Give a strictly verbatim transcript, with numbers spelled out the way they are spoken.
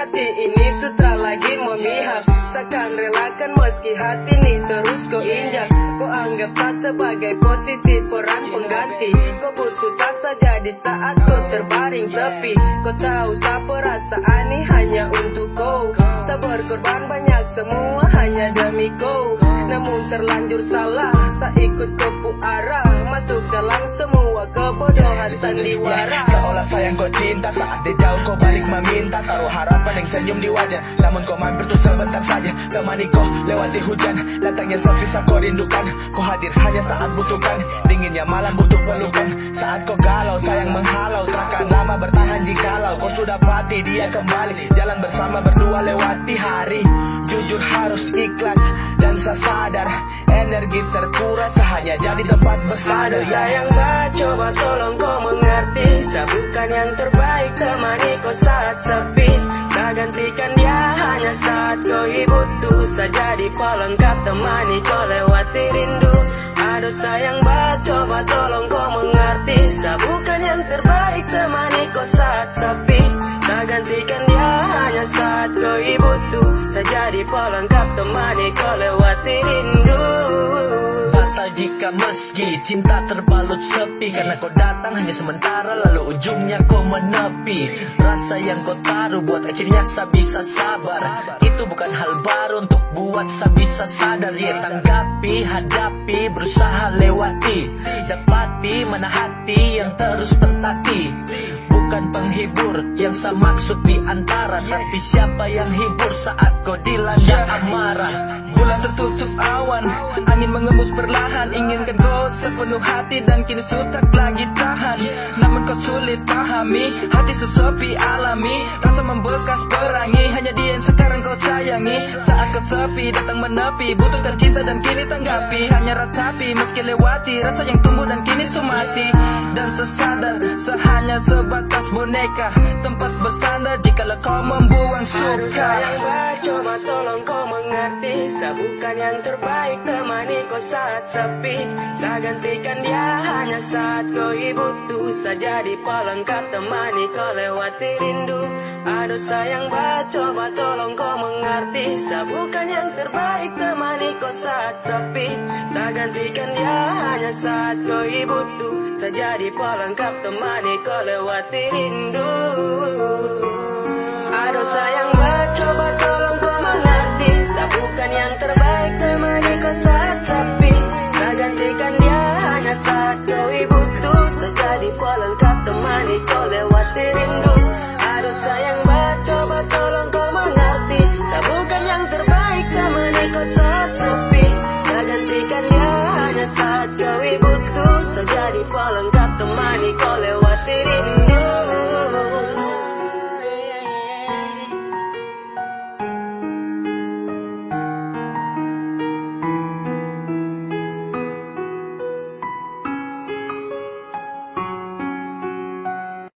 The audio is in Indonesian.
hati ini sutra lagi memihak. Takkan relakan meski hati ini terus kau injak. Kau anggap tak sebagai posisi peran pengganti. Kau butuh tak saja di saat kau terbaring sepi. Kau tahu tak perasaan ini hanya untuk kau. Sabar korban banyak semua hanya demi kau. Namun terlanjur salah, tak ikut kepu arah. Masuk dalam semua kebodohan sandiwara. Seolah sayang kau cinta, saat dia jauh kau balik meminta. Taruh harapan yang senyum di wajah, namun kau mampir tuh sebentar saja. Temani kau lewati hujan, datangnya sepisah kau rindukan. Kau hadir hanya saat butuhkan, dinginnya malam butuh pelukan. Saat kau galau sayang menghalau, takkan lama bertahan jikalau kau sudah pati dia kembali. Jalan bersama berdua lewati hari. Jujur harus ikhlas dan saya sadar, energi terkuras hanya jadi tempat bersandar. Aduh sayang bah, coba tolong kau mengerti. Saya bukan yang terbaik, temani kau saat sepi. Saya gantikan dia hanya saat kau butuh. Saya jadi pelengkap, temani kau lewati rindu. Aduh sayang bah, coba tolong kau mengerti. Saya bukan yang terbaik, temani kau saat sepi. Saya gantikan dia hanya saat kau butuh. Saya jadi pelengkap, temani kau lewati rindu. Batal jika meski cinta terbalut sepi, karena kau datang hanya sementara lalu ujungnya kau menepi. Rasa yang kau taruh buat akhirnya saya bisa sabar. Itu bukan hal baru untuk buat saya bisa sadar. Ya tanggapi, hadapi, berusaha lewati. Dapati mana hati yang terus tertati. Bukan penghibur yang saya maksud di antara, tapi siapa yang hibur saat kau dilanda amarah. Bulan tertutup awan, angin mengembus perlahan. Inginkan kau sepenuh hati dan kini sudah lagi tahan. Namun kau sulit pahami, hati sesepi alami. Rasa membekas perangi, hanya dia yang sekarang kau sayangi. Saat kau sepi datang menepi, butuhkan cinta dan kini tanggapi. Hanya ratapi meski lewati rasa yang tumbuh dan kini sumati. Dan sesadar, sehanya sebatas boneka, tempat bersandar jikalau kau membuang suka. Aduh sayang bah, coba tolong kau mengerti. Saya bukan yang terbaik, temani kau saat sepi. Saya gantikan dia hanya saat kau butuh. Saya jadi pelengkap, temani kau lewati rindu. Aduh sayang bah, coba tolong kau mengerti. Saya bukan yang terbaik, temani kau saat sepi. Saya gantikan dia hanya saat kau butuh. Saya jadi pelengkap, temani kau lewati rindu.